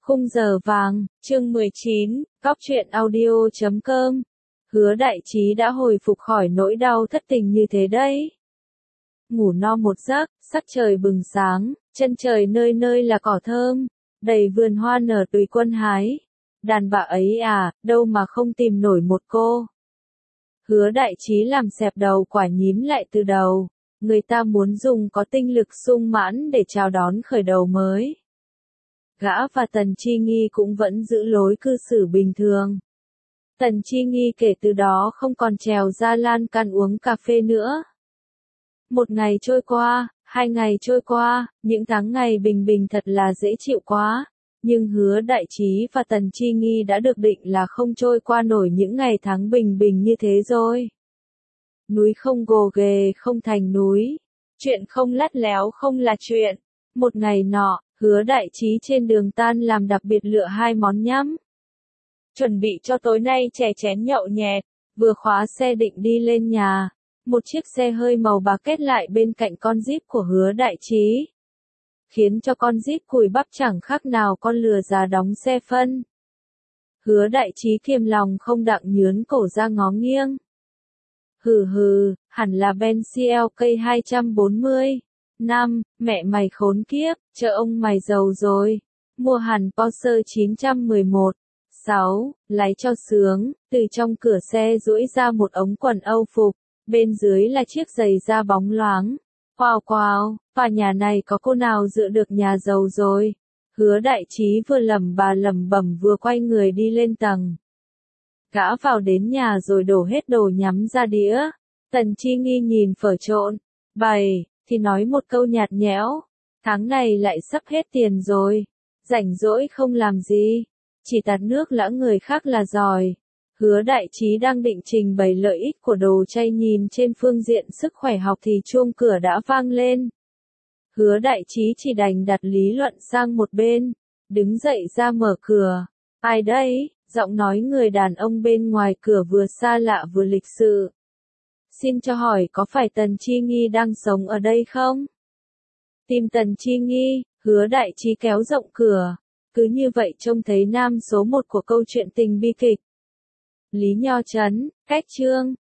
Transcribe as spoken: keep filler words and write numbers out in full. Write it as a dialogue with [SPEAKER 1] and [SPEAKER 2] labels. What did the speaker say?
[SPEAKER 1] Khung giờ vàng, chương mười chín, Cóc truyện audio chấm com. Hứa Đại Trí đã hồi phục khỏi nỗi đau thất tình như thế đấy. Ngủ no một giấc, sắc trời bừng sáng, chân trời nơi nơi là cỏ thơm, đầy vườn hoa nở tùy quân hái. Đàn bà ấy à, đâu mà không tìm nổi một cô. Hứa Đại Trí làm xẹp đầu quả nhím lại từ đầu, người ta muốn dùng có tinh lực sung mãn để chào đón khởi đầu mới. Gã và Tần Chi Nghi cũng vẫn giữ lối cư xử bình thường. Tần Chi Nghi kể từ đó không còn trèo ra lan can uống cà phê nữa. Một ngày trôi qua, hai ngày trôi qua, những tháng ngày bình bình thật là dễ chịu quá. Nhưng Hứa Đại Trí và Tần Chi Nghi đã được định là không trôi qua nổi những ngày tháng bình bình như thế rồi. Núi không gồ ghề không thành núi. Chuyện không lắt léo không là chuyện. Một ngày nọ, Hứa Đại Trí trên đường tan làm đặc biệt lựa hai món nhắm. Chuẩn bị cho tối nay chè chén nhậu nhẹt, vừa khóa xe định đi lên nhà. Một chiếc xe hơi màu bạc kết lại bên cạnh con Jeep của Hứa Đại Trí. Khiến cho con Jeep cùi bắp chẳng khác nào con lừa già đóng xe phân. Hứa Đại Trí kiềm lòng không đặng nhướn cổ ra ngó nghiêng. Hừ hừ, hẳn là Bentley L K hai bốn mươi. Năm, mẹ mày khốn kiếp, chợ ông mày giàu rồi. Mua hẳn Porsche chín một một. Sáu, lái cho sướng, từ trong cửa xe duỗi ra một ống quần Âu phục, bên dưới là chiếc giày da bóng loáng. Wow wow, và nhà này có cô nào dựa được nhà giàu rồi. Hứa Đại Trí vừa lẩm bà lẩm bẩm vừa quay người đi lên tầng. Gã vào đến nhà rồi đổ hết đồ nhắm ra đĩa. Tần Chi Nghi nhìn phở trộn, bày, thì nói một câu nhạt nhẽo. Tháng này lại sắp hết tiền rồi. Rảnh rỗi không làm gì. Chỉ tạt nước lã người khác là giỏi. Hứa Đại Trí đang định trình bày lợi ích của đồ chay nhìn trên phương diện sức khỏe học thì chuông cửa đã vang lên. Hứa Đại Trí chỉ đành đặt lý luận sang một bên. Đứng dậy ra mở cửa. Ai đấy? Giọng nói người đàn ông bên ngoài cửa vừa xa lạ vừa lịch sự. Xin cho hỏi có phải Tần Chi Nghi đang sống ở đây không? Tìm Tần Chi Nghi, Hứa Đại Trí kéo rộng cửa. Cứ như vậy trông thấy nam số một của câu chuyện tình bi kịch. Lý Nho Trấn, cách chương,